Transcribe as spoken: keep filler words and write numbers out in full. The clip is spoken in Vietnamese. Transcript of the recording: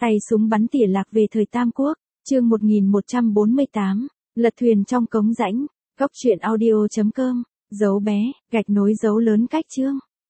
Tay súng bắn tỉa lạc về thời Tam Quốc, chương một nghìn một trăm bốn mươi tám, lật thuyền trong cống rãnh, góc truyện audio chấm com, dấu bé, gạch nối dấu lớn cách chương.